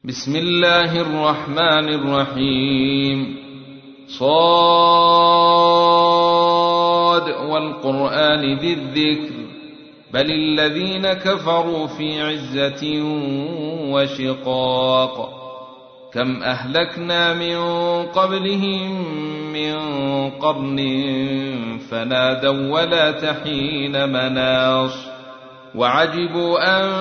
بسم الله الرحمن الرحيم. صاد والقرآن ذي الذكر بل الذين كفروا في عزة وشقاق. كم أهلكنا من قبلهم من قرن فنادوا ولا تحين مناص وعجبوا أن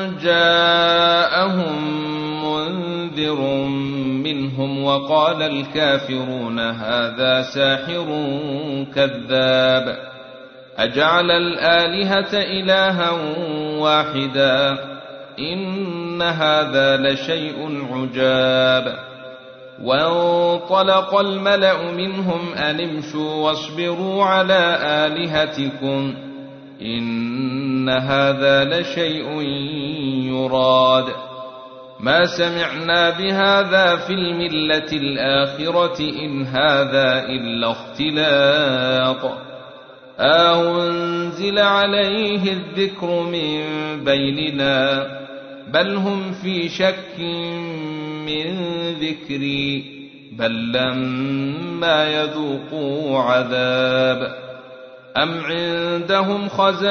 جاءهم منذر منهم وقال الكافرون هذا ساحر كذاب أجعل الآلهة إلها واحدا إن هذا لشيء عجاب. وانطلق الملأ منهم أن امشوا واصبروا على آلهتكم إن هذا لشيء يراد ما سمعنا بهذا في الملة الآخرة إن هذا إلا اختلاق أنزل عليه الذكر من بيننا بل هم في شك من ذكري بل لما يذوقوا عذاب أم عندهم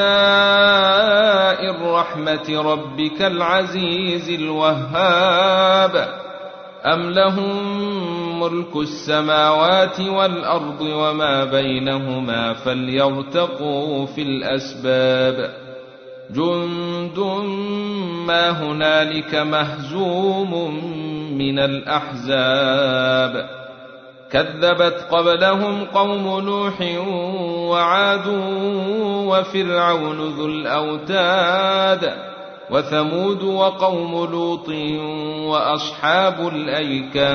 خزائن رحمة ربك العزيز الوهاب أم لهم ملك السماوات والأرض وما بينهما فليرتقوا في الأسباب جند ما هنالك مهزوم من الأحزاب كذبت قبلهم قوم نوح وعاد وفرعون ذو الأوتاد وثمود وقوم لوط وأصحاب الأيكة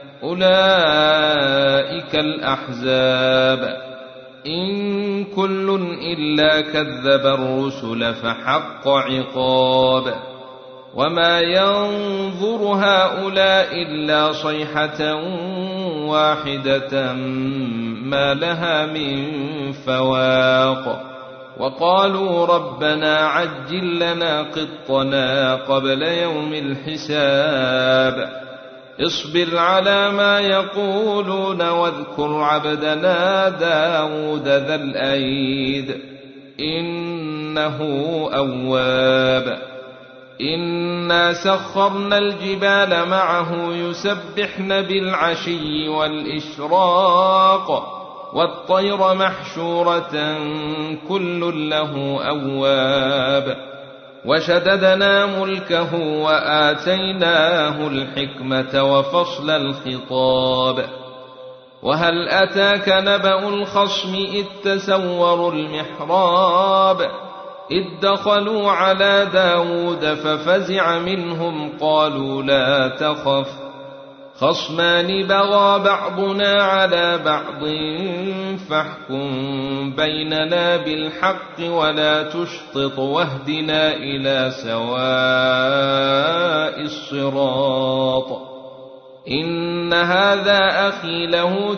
أولئك الأحزاب إن كل إلا كذب الرسل فحق عقاب وما ينظر هؤلاء إلا صيحة واحدة ما لها من فواق وقالوا ربنا عجل لنا قطنا قبل يوم الحساب اصبر على ما يقولون واذكر عبدنا داود ذا الأيد إنه أواب إنا سخرنا الجبال معه يسبحن بالعشي والإشراق والطير محشورة كل له أواب وشددنا ملكه وآتيناه الحكمة وفصل الخطاب وهل أتاك نبأ الخصم إذ تسوروا المحراب إذ دخلوا على داود ففزع منهم قالوا لا تخف خصمان بغى بعضنا على بعض فاحكم بيننا بالحق ولا تشطط واهدنا إلى سواء الصراط إن هذا أخي له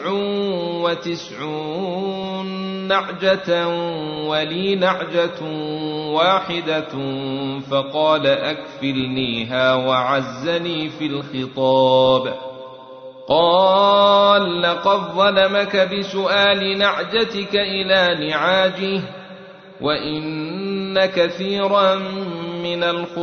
99 نعجة ولي نعجة واحدة فقال أكفلنيها وعزني في الخطاب قال لقد ظلمك بسؤال نعجتك إلى نعاجه وإن كثيرا من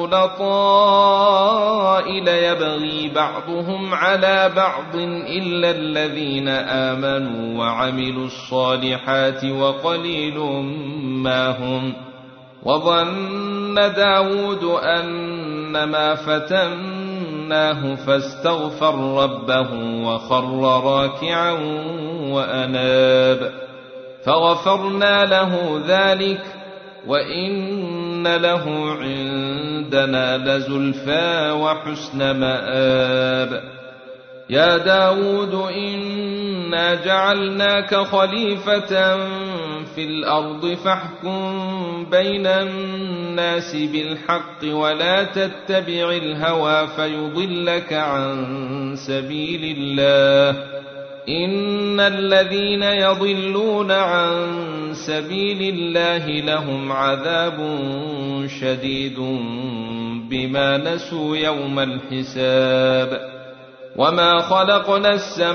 الخلطاء ليبغي بعضهم على بعض إلا الذين آمنوا وعملوا الصالحات وقليل ما هم وظن داود أنما فتناه فاستغفر ربه وخر راكعا وأناب فغفرنا له ذلك وإن له عندنا لزلفى وحسن مآب يا داود إنا جعلناك خليفة في الأرض فاحكم بين الناس بالحق ولا تتبع الهوى فيضلك عن سبيل الله إن الذين يضلون عن سبيل الله لهم عذاب شديد بما نسوا يوم الحساب وما خلقنا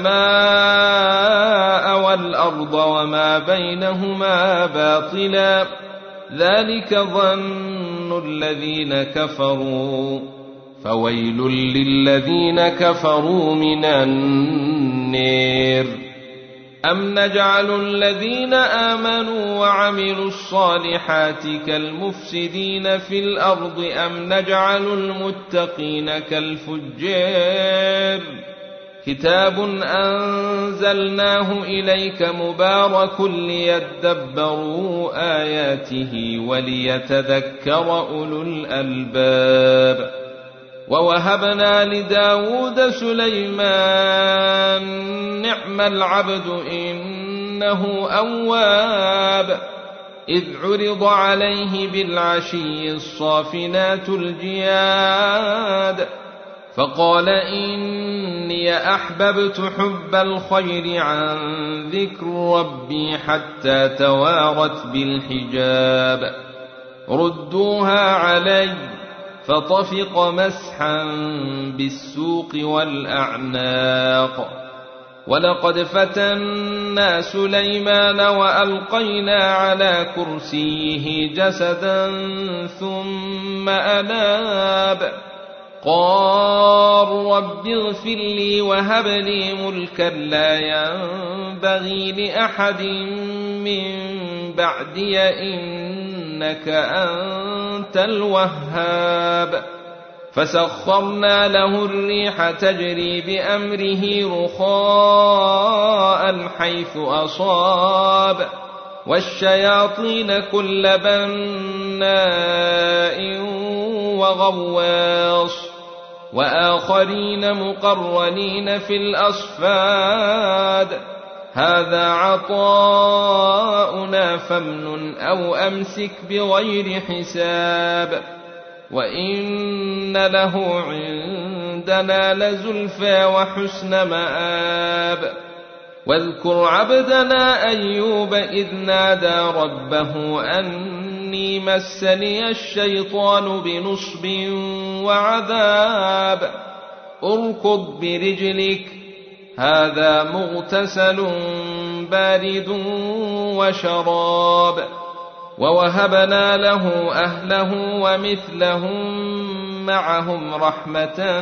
السماء والأرض وما بينهما باطلا ذلك ظن الذين كفروا فويل للذين كفروا من النار أم نجعل الذين آمنوا وعملوا الصالحات كالمفسدين في الأرض أم نجعل المتقين كالفجار كتاب أنزلناه إليك مبارك ليدبروا آياته وليتذكر أولو الألباب ووهبنا لداود سليمان نعم العبد إنه أواب إذ عرض عليه بالعشي الصافنات الجياد فقال إني أحببت حب الخير عن ذكر ربي حتى توارت بالحجاب ردوها علي فطفق مسحا بالسوق والأعناق ولقد فتنا سليمان وألقينا على كرسيه جسدا ثم أناب قال رب اغفر لي وهب لي ملكا لا ينبغي لأحد من بعدي إنك أنت الوهاب فسخرنا له الريح تجري بأمره رخاء حيث أصاب والشياطين كل بناء وغواص وآخرين مقرنين في الأصفاد هذا عطاؤنا فامنن أو أمسك بغير حساب وإن له عندنا لزلفى وحسن مآب واذكر عبدنا أيوب إذ نادى ربه أني مسني الشيطان بنصب وعذاب اركض برجلك هذا مغتسل بارد وشراب ووهبنا له أهله ومثلهم معهم رحمة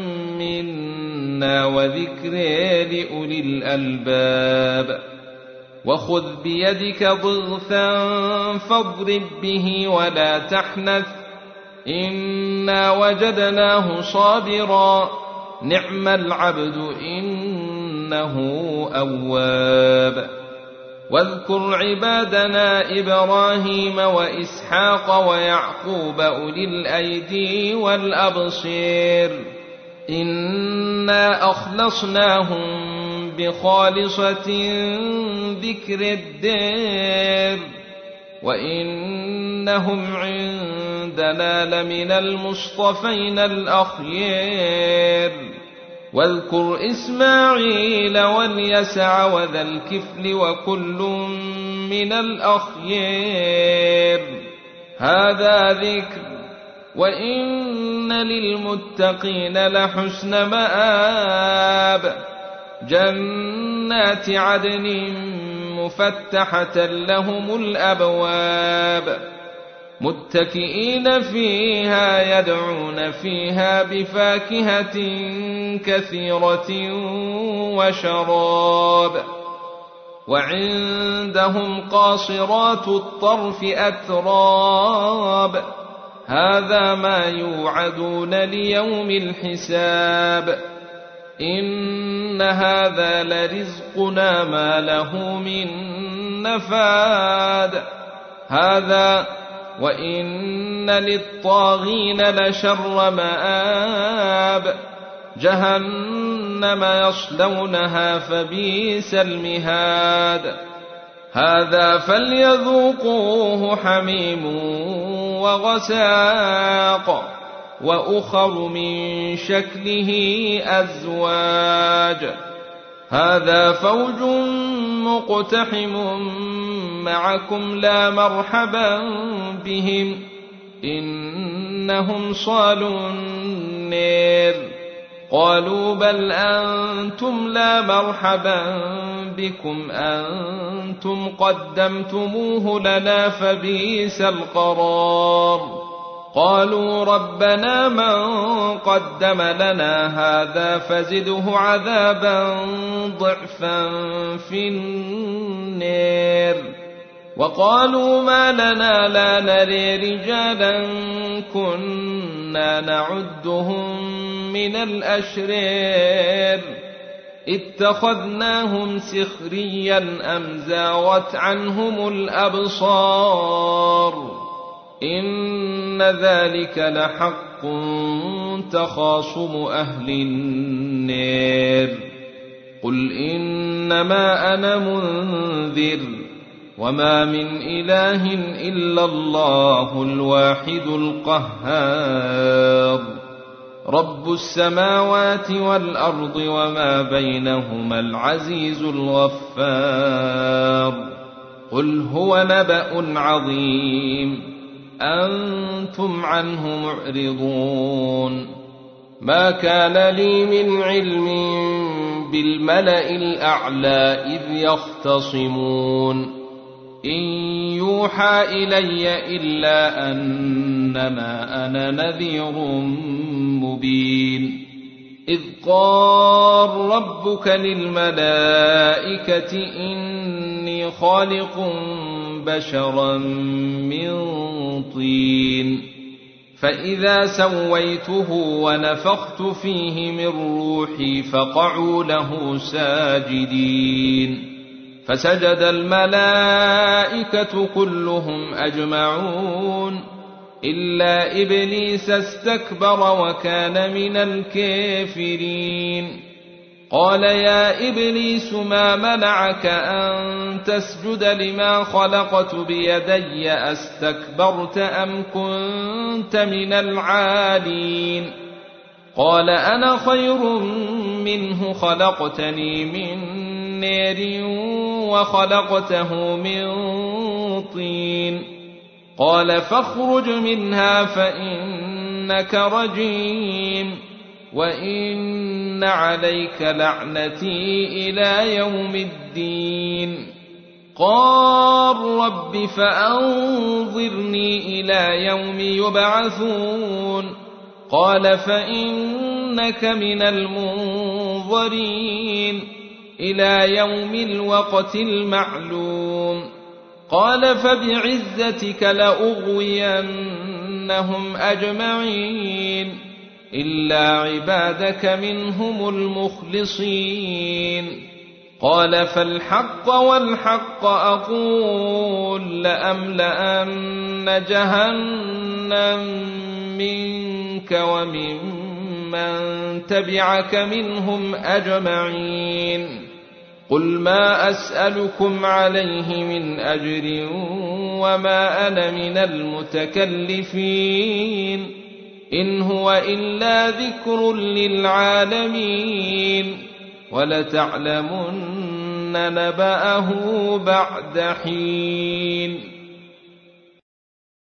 منا وذكر لأولي الألباب وخذ بيدك ضغثا فاضرب به ولا تحنث إنا وجدناه صابرا نعم العبد إنه أواب واذكر عبادنا إبراهيم وإسحاق ويعقوب أولي الأيدي والأبصير إنا أخلصناهم بخالصة ذكر الدار وإنهم عندنا لمن المصطفين الأخيار واذكر إسماعيل واليسع وذا الكفل وكل من الأخيار هذا ذكر وإن للمتقين لحسن مآب جنات عدن مفتحة لهم الأبواب متكئين فيها يدعون فيها بفاكهة كثيرة وشراب وعندهم قاصرات الطرف أتراب هذا ما يوعدون ليوم الحساب إن هذا لرزقنا ما له من نفاد هذا وإن للطاغين لشر مآب جهنم يصلونها فبئس المهاد هذا فليذوقوه حميم وغساق وأخر من شكله أزواج هذا فوج مقتحم معكم لا مرحبا بهم إنهم صالوا النار. قالوا بل أنتم لا مرحبا بكم أنتم قدمتموه لنا فبئس القرار. قالوا ربنا من قدم لنا هذا فزده عذابا ضعفا في النار. وقالوا ما لنا لا نري رجالا كنا نعدهم من الأشرار اتخذناهم سخريا أم زاغت عنهم الأبصار إن ذلك لحق تخاصم أهل النار. قل إنما أنا منذر وما من إله إلا الله الواحد القهار رب السماوات والأرض وما بينهما العزيز الغفار. قل هو نبأ عظيم أنتم عنه معرضون. ما كان لي من علم بالملأ الأعلى إذ يختصمون إن يوحى إلي إلا أنما أنا نذير مبين. إذ قال ربك للملائكة إني خالق بشرا من طين فإذا سويته ونفخت فيه من روحي فقعوا له ساجدين. فسجد الملائكة كلهم أجمعون إلا إبليس استكبر وكان من الكافرين. قال يا إبليس ما منعك أن تسجد لما خلقت بيدي أستكبرت أم كنت من العالين؟ قال أنا خير منه خلقتني من نار وخلقته من طين. قال فاخرج منها فإنك رجيم وإن عليك لعنتي إلى يوم الدين. قال رب فأنظرني إلى يوم يبعثون. قال فإنك من المنظرين إلى يوم الوقت المعلوم. قال فبعزتك لأغوينهم أجمعين إلا عبادك منهم المخلصين. قال فالحق والحق أقول لأملأن جهنم منك وممن تبعك منهم أجمعين. قل ما أسألكم عليه من أجر وما أنا من المتكلفين إن هو إلا ذكر للعالمين ولتعلمن نبأه بعد حين.